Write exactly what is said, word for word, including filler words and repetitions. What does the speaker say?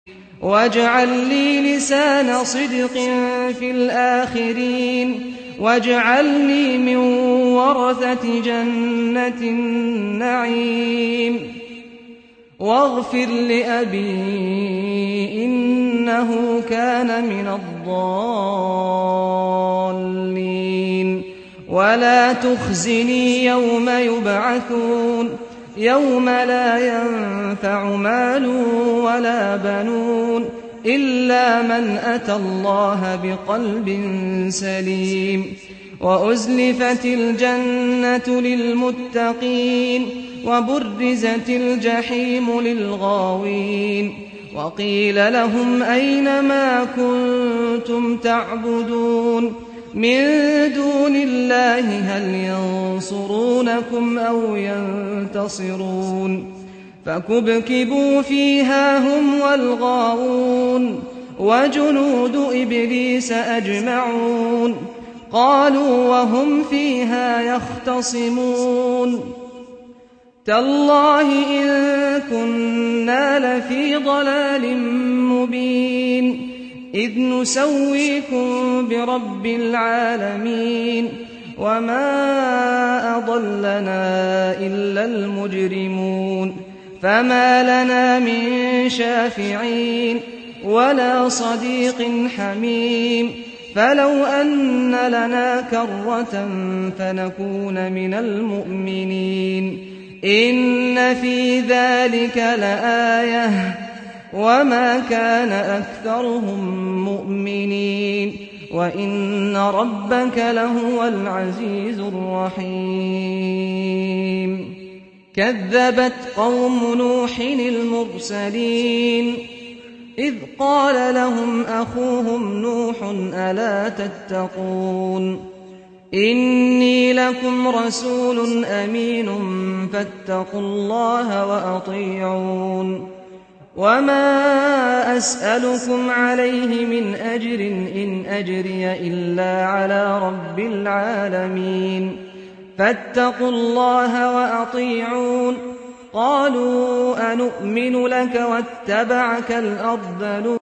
واجعل لي لسان صدق في الآخرين واجعلني من ورثة جنة النعيم واغفر لأبي إنه كان من الضالين ولا تخزني يوم يبعثون يوم لا ينفع مال ولا بنون إلا من أتى الله بقلب سليم وأزلفت الجنة للمتقين وبرزت الجحيم للغاوين وقيل لهم أين ما كنتم تعبدون من دون الله هل ينصرونكم أو ينتصرون فكبكبوا فيها هم والغاوون وجنود إبليس أجمعون قالوا وهم فيها يختصمون تالله إن كنا لفي ضلال مبين إذ نسويكم برب العالمين وما أضلنا إلا المجرمون فما لنا من شافعين ولا صديق حميم فلو أن لنا كرة فنكون من المؤمنين إن في ذلك لآية وما كان أكثرهم مؤمنين وإن ربك لهو العزيز الرحيم كذبت قوم نوح المرسلين إذ قال لهم أخوهم نوح ألا تتقون إني لكم رسول أمين فاتقوا الله وأطيعون وما أسألكم عليه من أجر إن أجري إلا على رب العالمين فاتقوا الله وأطيعون قالوا أنؤمن لك واتبعك الأرذلون